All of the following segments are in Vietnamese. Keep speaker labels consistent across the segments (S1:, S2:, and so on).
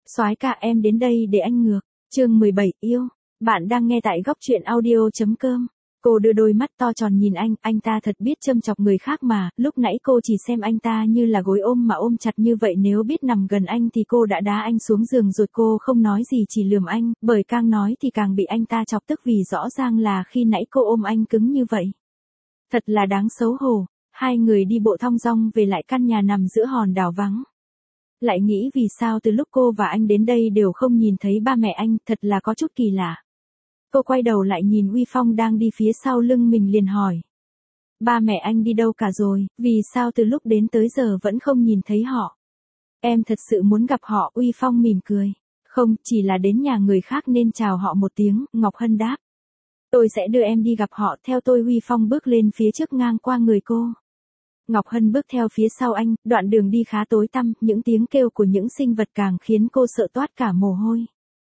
S1: Soái ca em đến đây để anh ngược. Chương 17 yêu. Bạn đang nghe tại góc truyện audio.com. Cô đưa đôi mắt to tròn nhìn anh ta thật biết châm chọc người khác mà, lúc nãy cô chỉ xem anh ta như là gối ôm mà ôm chặt như vậy, nếu biết nằm gần anh thì cô đã đá anh xuống giường rồi. Cô không nói gì chỉ lườm anh, bởi càng nói thì càng bị anh ta chọc tức vì rõ ràng là khi nãy cô ôm anh cứng như vậy. Thật là đáng xấu hổ. Hai người đi bộ thong dong về lại căn nhà nằm giữa hòn đảo vắng. Lại nghĩ vì sao từ lúc cô và anh đến đây đều không nhìn thấy ba mẹ anh, thật là có chút kỳ lạ. Cô quay đầu lại nhìn Uy Phong đang đi phía sau lưng mình liền hỏi. Ba mẹ anh đi đâu cả rồi, vì sao từ lúc đến tới giờ vẫn không nhìn thấy họ? Em thật sự muốn gặp họ, Uy Phong mỉm cười. Không, chỉ là đến nhà người khác nên chào họ một tiếng, Ngọc Hân đáp. Tôi sẽ đưa em đi gặp họ, theo tôi. Uy Phong bước lên phía trước ngang qua người cô. Ngọc Hân bước theo phía sau anh, đoạn đường đi khá tối tăm, những tiếng kêu của những sinh vật càng khiến cô sợ toát cả mồ hôi.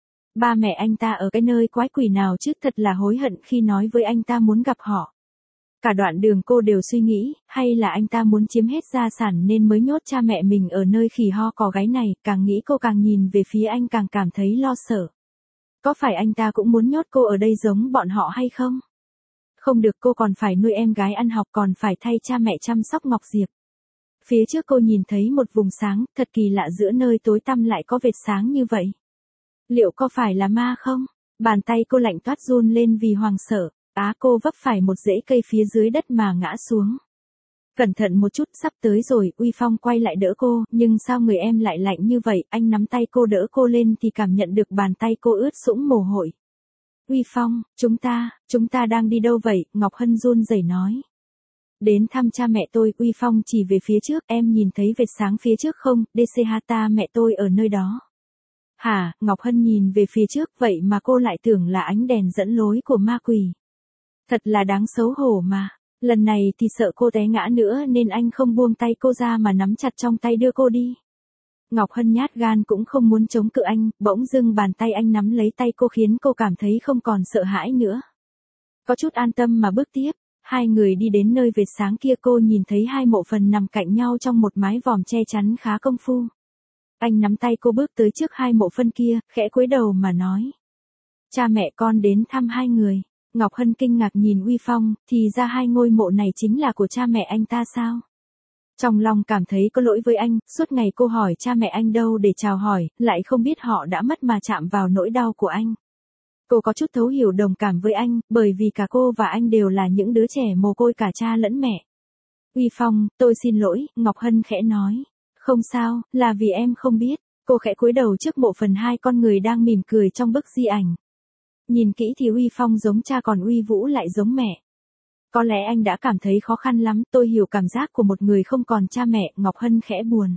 S1: Ba mẹ anh ta ở cái nơi quái quỷ nào chứ, thật là hối hận khi nói với anh ta muốn gặp họ. Cả đoạn đường cô đều suy nghĩ, hay là anh ta muốn chiếm hết gia sản nên mới nhốt cha mẹ mình ở nơi khỉ ho cò gáy này, càng nghĩ cô càng nhìn về phía anh càng cảm thấy lo sợ. Có phải anh ta cũng muốn nhốt cô ở đây giống bọn họ hay không? Không được, cô còn phải nuôi em gái ăn học, còn phải thay cha mẹ chăm sóc Ngọc Diệp. Phía trước cô nhìn thấy một vùng sáng, thật kỳ lạ, giữa nơi tối tăm lại có vệt sáng như vậy. Liệu có phải là ma không? Bàn tay cô lạnh toát run lên vì hoảng sợ. Cô vấp phải một rễ cây phía dưới đất mà ngã xuống. Cẩn thận một chút, sắp tới rồi. Uy Phong quay lại đỡ cô, nhưng sao người em lại lạnh như vậy? Anh nắm tay cô đỡ cô lên thì cảm nhận được bàn tay cô ướt sũng mồ hôi. Uy Phong, chúng ta đang đi đâu vậy? Ngọc Hân run rẩy nói. Đến thăm cha mẹ tôi. Uy Phong chỉ về phía trước. Em nhìn thấy vệt sáng phía trước không? Desehata mẹ tôi ở nơi đó. Hả? Ngọc Hân nhìn về phía trước, vậy mà cô lại tưởng là ánh đèn dẫn lối của ma quỷ. Thật là đáng xấu hổ mà. Lần này thì sợ cô té ngã nữa nên anh không buông tay cô ra mà nắm chặt trong tay đưa cô đi. Ngọc Hân nhát gan cũng không muốn chống cự anh, bỗng dưng bàn tay anh nắm lấy tay cô khiến cô cảm thấy không còn sợ hãi nữa. Có chút an tâm mà bước tiếp, hai người đi đến nơi vệt sáng kia. Cô nhìn thấy hai mộ phần nằm cạnh nhau trong một mái vòm che chắn khá công phu. Anh nắm tay cô bước tới trước hai mộ phân kia, khẽ cúi đầu mà nói. Cha mẹ con đến thăm hai người. Ngọc Hân kinh ngạc nhìn Uy Phong, thì ra hai ngôi mộ này chính là của cha mẹ anh ta sao? Trong lòng cảm thấy có lỗi với anh, suốt ngày cô hỏi cha mẹ anh đâu để chào hỏi, lại không biết họ đã mất mà chạm vào nỗi đau của anh. Cô có chút thấu hiểu đồng cảm với anh, bởi vì cả cô và anh đều là những đứa trẻ mồ côi cả cha lẫn mẹ. Uy Phong, tôi xin lỗi, Ngọc Hân khẽ nói. Không sao, là vì em không biết. Cô khẽ cúi đầu trước mộ phần hai con người đang mỉm cười trong bức di ảnh. Nhìn kỹ thì Uy Phong giống cha còn Uy Vũ lại giống mẹ. Có lẽ anh đã cảm thấy khó khăn lắm, tôi hiểu cảm giác của một người không còn cha mẹ. Ngọc Hân khẽ buồn.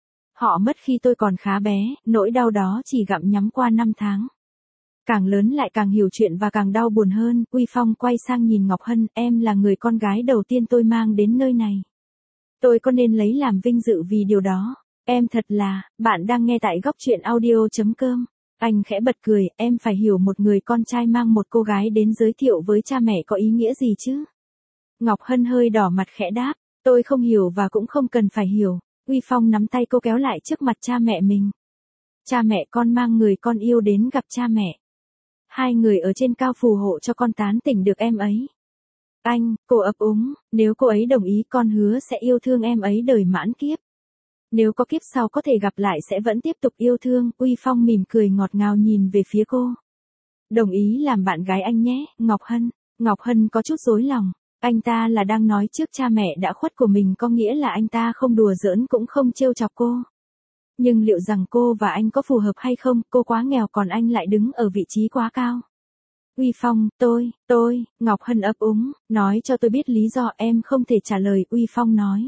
S1: Họ mất khi tôi còn khá bé, nỗi đau đó chỉ gặm nhắm qua 5 tháng. Càng lớn lại càng hiểu chuyện và càng đau buồn hơn. Uy Phong quay sang nhìn Ngọc Hân, em là người con gái đầu tiên tôi mang đến nơi này. Tôi có nên lấy làm vinh dự vì điều đó? Em thật là, bạn đang nghe tại góc truyện audio.com. Anh khẽ bật cười, em phải hiểu một người con trai mang một cô gái đến giới thiệu với cha mẹ có ý nghĩa gì chứ? Ngọc Hân hơi đỏ mặt khẽ đáp, tôi không hiểu và cũng không cần phải hiểu. Uy Phong nắm tay cô kéo lại trước mặt cha mẹ mình. Cha mẹ con mang người con yêu đến gặp cha mẹ. Hai người ở trên cao phù hộ cho con tán tỉnh được em ấy. Anh, cô ấp úng, nếu cô ấy đồng ý con hứa sẽ yêu thương em ấy đời mãn kiếp. Nếu có kiếp sau có thể gặp lại sẽ vẫn tiếp tục yêu thương. Uy Phong mỉm cười ngọt ngào nhìn về phía cô. Đồng ý làm bạn gái anh nhé, Ngọc Hân. Ngọc Hân có chút rối lòng. Anh ta là đang nói trước cha mẹ đã khuất của mình, có nghĩa là anh ta không đùa giỡn cũng không trêu chọc cô. Nhưng liệu rằng cô và anh có phù hợp hay không? Cô quá nghèo còn anh lại đứng ở vị trí quá cao. Uy Phong, tôi, Ngọc Hân ấp úng, nói cho tôi biết lý do. Em không thể trả lời. Uy Phong nói.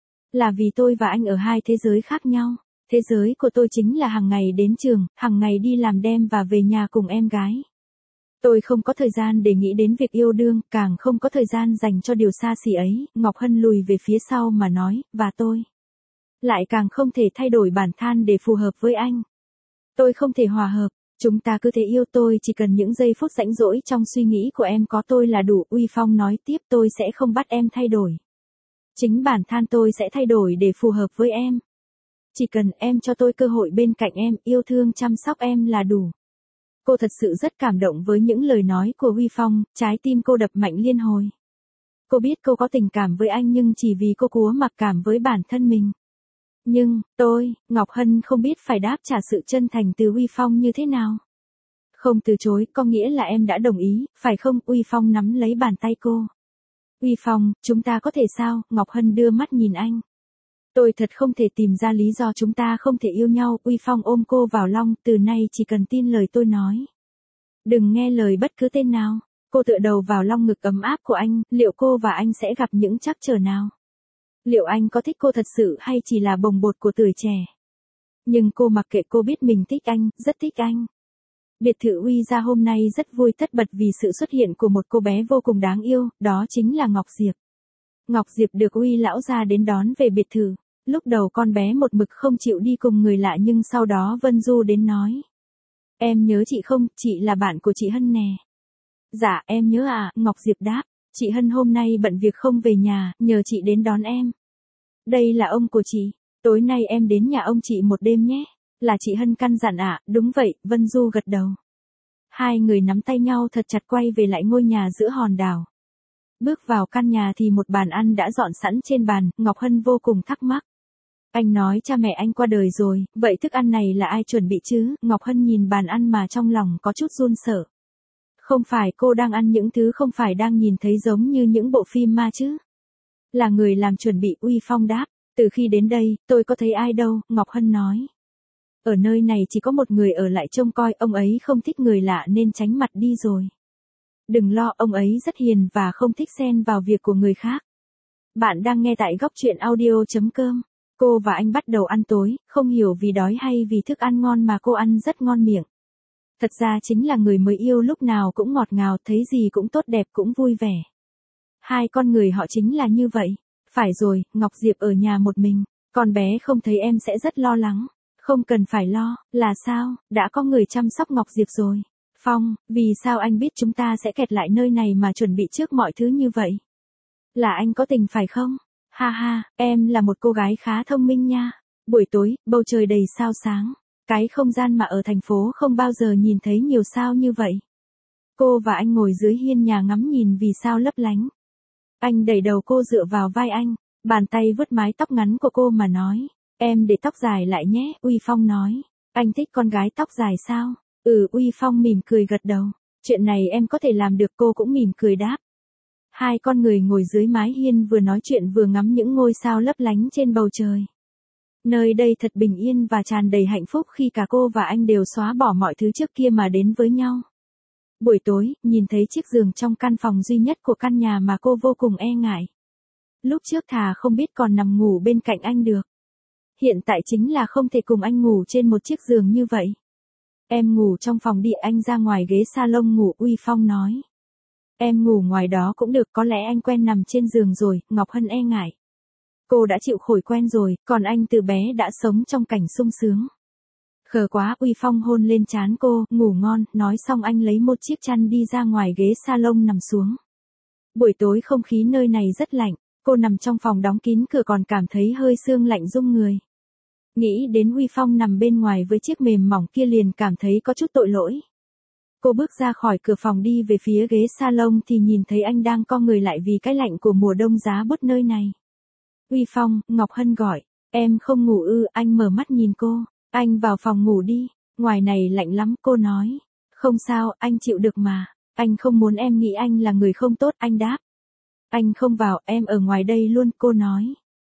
S1: Là vì tôi và anh ở hai thế giới khác nhau. Thế giới của tôi chính là hàng ngày đến trường, hàng ngày đi làm đêm và về nhà cùng em gái. Tôi không có thời gian để nghĩ đến việc yêu đương, càng không có thời gian dành cho điều xa xỉ ấy. Ngọc Hân lùi về phía sau mà nói, và tôi lại càng không thể thay đổi bản thân để phù hợp với anh. Tôi không thể hòa hợp. Chúng ta cứ thế yêu, tôi chỉ cần những giây phút rãnh rỗi trong suy nghĩ của em có tôi là đủ. Uy Phong nói tiếp, tôi sẽ không bắt em thay đổi. Chính bản thân tôi sẽ thay đổi để phù hợp với em. Chỉ cần em cho tôi cơ hội bên cạnh em, yêu thương chăm sóc em là đủ. Cô thật sự rất cảm động với những lời nói của Uy Phong, trái tim cô đập mạnh liên hồi. Cô biết cô có tình cảm với anh nhưng chỉ vì cô cúa mặc cảm với bản thân mình. Nhưng, Ngọc Hân không biết phải đáp trả sự chân thành từ Uy Phong như thế nào. Không từ chối, có nghĩa là em đã đồng ý, phải không? Uy Phong nắm lấy bàn tay cô. Uy Phong, chúng ta có thể sao? Ngọc Hân đưa mắt nhìn anh. Tôi thật không thể tìm ra lý do chúng ta không thể yêu nhau. Uy Phong ôm cô vào lòng, từ nay chỉ cần tin lời tôi nói. Đừng nghe lời bất cứ tên nào. Cô tựa đầu vào lòng ngực ấm áp của anh, liệu cô và anh sẽ gặp những trắc trở nào? Liệu anh có thích cô thật sự hay chỉ là bồng bột của tuổi trẻ? Nhưng cô mặc kệ, cô biết mình thích anh, rất thích anh. Biệt thự Uy gia hôm nay rất vui tất bật vì sự xuất hiện của một cô bé vô cùng đáng yêu, đó chính là Ngọc Diệp. Ngọc Diệp được Uy lão gia đến đón về biệt thự. Lúc đầu con bé một mực không chịu đi cùng người lạ nhưng sau đó Vân Du đến nói. Em nhớ chị không, chị là bạn của chị Hân nè. Dạ em nhớ à, Ngọc Diệp đáp. Chị Hân hôm nay bận việc không về nhà, nhờ chị đến đón em. Đây là ông của chị, tối nay em đến nhà ông chị một đêm nhé. Là chị Hân căn dặn ạ, đúng vậy, Vân Du gật đầu. Hai người nắm tay nhau thật chặt quay về lại ngôi nhà giữa hòn đảo. Bước vào căn nhà thì một bàn ăn đã dọn sẵn trên bàn, Ngọc Hân vô cùng thắc mắc. Anh nói cha mẹ anh qua đời rồi, vậy thức ăn này là ai chuẩn bị chứ? Ngọc Hân nhìn bàn ăn mà trong lòng có chút run sợ. Không phải cô đang ăn những thứ không phải đang nhìn thấy giống như những bộ phim ma chứ? Là người làm chuẩn bị. Uy Phong đáp, từ khi đến đây, tôi có thấy ai đâu, Ngọc Hân nói. Ở nơi này chỉ có một người ở lại trông coi, ông ấy không thích người lạ nên tránh mặt đi rồi. Đừng lo, ông ấy rất hiền và không thích xen vào việc của người khác. Bạn đang nghe tại góc truyện audio.com. Cô và anh bắt đầu ăn tối, không hiểu vì đói hay vì thức ăn ngon mà cô ăn rất ngon miệng. Thật ra chính là người mới yêu lúc nào cũng ngọt ngào, thấy gì cũng tốt đẹp cũng vui vẻ. Hai con người họ chính là như vậy. Phải rồi, Ngọc Diệp ở nhà một mình, con bé không thấy em sẽ rất lo lắng. Không cần phải lo, là sao, đã có người chăm sóc Ngọc Diệp rồi. Phong, vì sao anh biết chúng ta sẽ kẹt lại nơi này mà chuẩn bị trước mọi thứ như vậy? Là anh có tình phải không? Ha ha, em là một cô gái khá thông minh nha. Buổi tối, bầu trời đầy sao sáng. Cái không gian mà ở thành phố không bao giờ nhìn thấy nhiều sao như vậy. Cô và anh ngồi dưới hiên nhà ngắm nhìn vì sao lấp lánh. Anh đẩy đầu cô dựa vào vai anh, bàn tay vuốt mái tóc ngắn của cô mà nói. Em để tóc dài lại nhé, Uy Phong nói. Anh thích con gái tóc dài sao? Uy Phong mỉm cười gật đầu. Chuyện này em có thể làm được, cô cũng mỉm cười đáp. Hai con người ngồi dưới mái hiên vừa nói chuyện vừa ngắm những ngôi sao lấp lánh trên bầu trời. Nơi đây thật bình yên và tràn đầy hạnh phúc khi cả cô và anh đều xóa bỏ mọi thứ trước kia mà đến với nhau. Buổi tối, nhìn thấy chiếc giường trong căn phòng duy nhất của căn nhà mà cô vô cùng e ngại. Lúc trước thà không biết còn nằm ngủ bên cạnh anh được. Hiện tại chính là không thể cùng anh ngủ trên một chiếc giường như vậy. Em ngủ trong phòng đi, anh ra ngoài ghế salon ngủ, Uy Phong nói. Em ngủ ngoài đó cũng được, có lẽ anh quen nằm trên giường rồi, Ngọc Hân e ngại. Cô đã chịu khổi quen rồi, còn anh từ bé đã sống trong cảnh sung sướng. Khờ quá, Uy Phong hôn lên trán cô, ngủ ngon, nói xong anh lấy một chiếc chăn đi ra ngoài ghế salon nằm xuống. Buổi tối không khí nơi này rất lạnh, cô nằm trong phòng đóng kín cửa còn cảm thấy hơi sương lạnh rung người. Nghĩ đến Uy Phong nằm bên ngoài với chiếc mềm mỏng kia liền cảm thấy có chút tội lỗi. Cô bước ra khỏi cửa phòng đi về phía ghế salon thì nhìn thấy anh đang co người lại vì cái lạnh của mùa đông giá buốt nơi này. Uy Phong, Ngọc Hân gọi, em không ngủ ư? Anh mở mắt nhìn cô, anh vào phòng ngủ đi, ngoài này lạnh lắm, cô nói. Không sao, anh chịu được mà, anh không muốn em nghĩ anh là người không tốt, anh đáp. Anh không vào, em ở ngoài đây luôn, cô nói.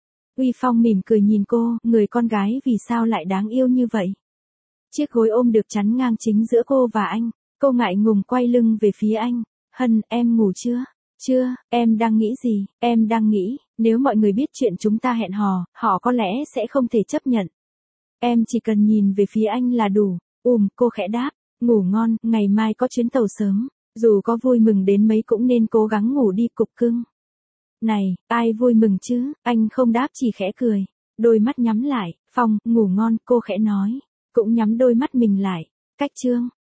S1: Uy Phong mỉm cười nhìn cô, người con gái vì sao lại đáng yêu như vậy. Chiếc gối ôm được chắn ngang chính giữa cô và anh, cô ngại ngùng quay lưng về phía anh. Hân, em ngủ chưa? Chưa, em đang nghĩ gì? Em đang nghĩ, nếu mọi người biết chuyện chúng ta hẹn hò, họ có lẽ sẽ không thể chấp nhận. Em chỉ cần nhìn về phía anh là đủ. Cô khẽ đáp, ngủ ngon, ngày mai có chuyến tàu sớm, dù có vui mừng đến mấy cũng nên cố gắng ngủ đi cục cưng. Này, ai vui mừng chứ? Anh không đáp chỉ khẽ cười. Đôi mắt nhắm lại, Phong, ngủ ngon, cô khẽ nói. Cũng nhắm đôi mắt mình lại. Cách chương.